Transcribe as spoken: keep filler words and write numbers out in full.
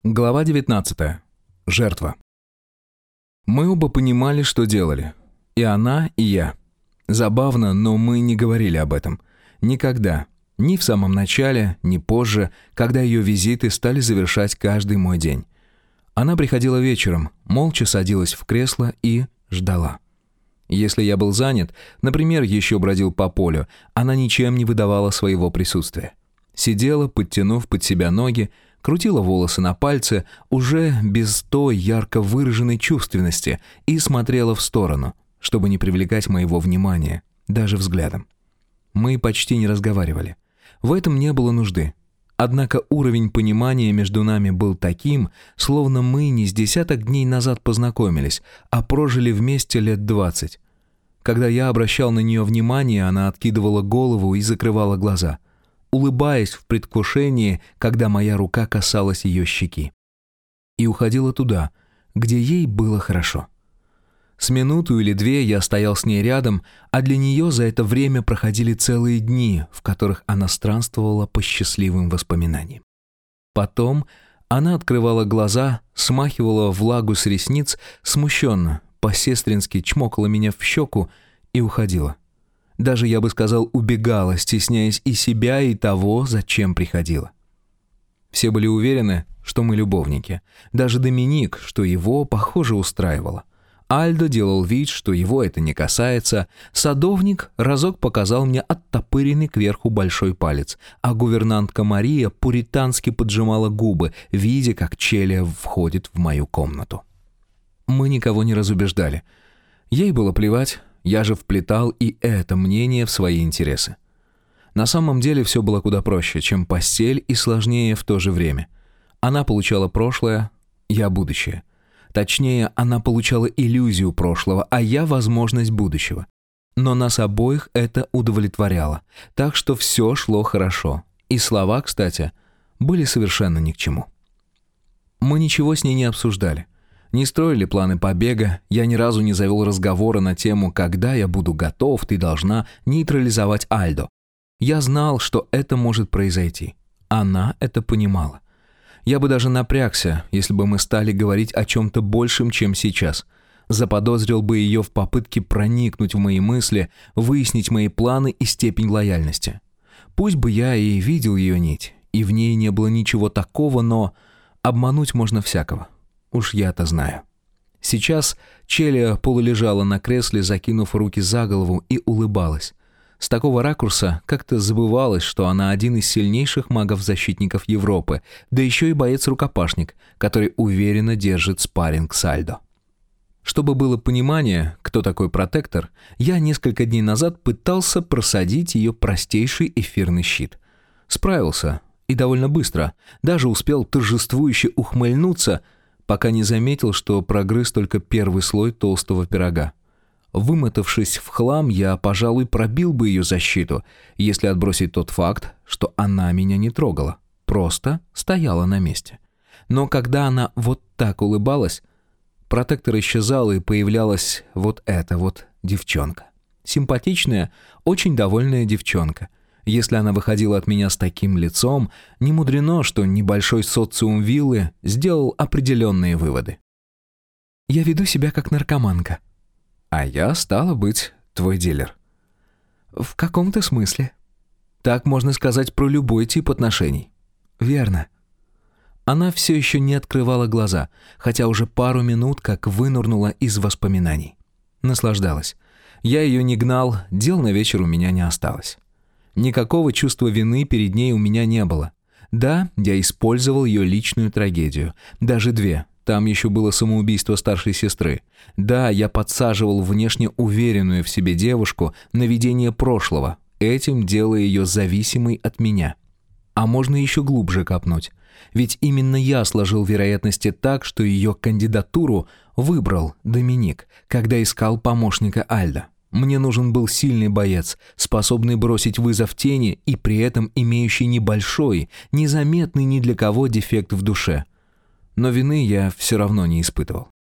Глава девятнадцатая. Жертва. Мы оба понимали, что делали. И она, и я. Забавно, но мы не говорили об этом. Никогда. Ни в самом начале, ни позже, когда ее визиты стали завершать каждый мой день. Она приходила вечером, молча садилась в кресло и ждала. Если я был занят, например, еще бродил по полю, она ничем не выдавала своего присутствия. Сидела, подтянув под себя ноги, крутила волосы на пальце, уже без той ярко выраженной чувственности, и смотрела в сторону, чтобы не привлекать моего внимания, даже взглядом. Мы почти не разговаривали. В этом не было нужды. Однако уровень понимания между нами был таким, словно мы не с десяток дней назад познакомились, а прожили вместе лет двадцать. Когда я обращал на нее внимание, она откидывала голову и закрывала глаза, улыбаясь в предвкушении, когда моя рука касалась ее щеки. И уходила туда, где ей было хорошо. С минуту или две я стоял с ней рядом, а для нее за это время проходили целые дни, в которых она странствовала по счастливым воспоминаниям. Потом она открывала глаза, смахивала влагу с ресниц, смущенно, по-сестрински чмокала меня в щеку и уходила. Даже, я бы сказал, убегала, стесняясь и себя, и того, зачем приходила. Все были уверены, что мы любовники. Даже Доминик, что его, похоже, устраивало. Альдо делал вид, что его это не касается. Садовник разок показал мне оттопыренный кверху большой палец, а гувернантка Мария пуритански поджимала губы, видя, как Челия входит в мою комнату. Мы никого не разубеждали. Ей было плевать, я же вплетал и это мнение в свои интересы. На самом деле все было куда проще, чем постель, и сложнее в то же время. Она получала прошлое, я будущее. Точнее, она получала иллюзию прошлого, а я возможность будущего. Но нас обоих это удовлетворяло, так что все шло хорошо. И слова, кстати, были совершенно ни к чему. Мы ничего с ней не обсуждали. Не строили планы побега, я ни разу не завел разговора на тему «когда я буду готов, ты должна нейтрализовать Альдо». Я знал, что это может произойти. Она это понимала. Я бы даже напрягся, если бы мы стали говорить о чем-то большем, чем сейчас. Заподозрил бы ее в попытке проникнуть в мои мысли, выяснить мои планы и степень лояльности. Пусть бы я и видел ее нить, и в ней не было ничего такого, но обмануть можно всякого. Уж я-то знаю. Сейчас Челия полулежала на кресле, закинув руки за голову, и улыбалась. С такого ракурса как-то забывалось, что она один из сильнейших магов-защитников Европы, да еще и боец-рукопашник, который уверенно держит спарринг с Альдо. Чтобы было понимание, кто такой протектор, я несколько дней назад пытался просадить ее простейший эфирный щит. Справился, и довольно быстро, даже успел торжествующе ухмыльнуться, пока не заметил, что прогрыз только первый слой толстого пирога. Вымотавшись в хлам, я, пожалуй, пробил бы ее защиту, если отбросить тот факт, что она меня не трогала, просто стояла на месте. Но когда она вот так улыбалась, протектор исчезал, и появлялась вот эта вот девчонка. Симпатичная, очень довольная девчонка. Если она выходила от меня с таким лицом, не мудрено, что небольшой социум виллы сделал определенные выводы. «Я веду себя как наркоманка». «А я, стало быть, твой дилер». «В каком-то смысле». «Так можно сказать про любой тип отношений». «Верно». Она все еще не открывала глаза, хотя уже пару минут как вынырнула из воспоминаний. Наслаждалась. Я ее не гнал, дел на вечер у меня не осталось. Никакого чувства вины перед ней у меня не было. Да, я использовал ее личную трагедию. Даже две. Там еще было самоубийство старшей сестры. Да, я подсаживал внешне уверенную в себе девушку на видение прошлого, этим делая ее зависимой от меня. А можно еще глубже копнуть. Ведь именно я сложил вероятности так, что ее кандидатуру выбрал Доминик, когда искал помощника Альдо. Мне нужен был сильный боец, способный бросить вызов тени и при этом имеющий небольшой, незаметный ни для кого дефект в душе. Но вины я все равно не испытывал.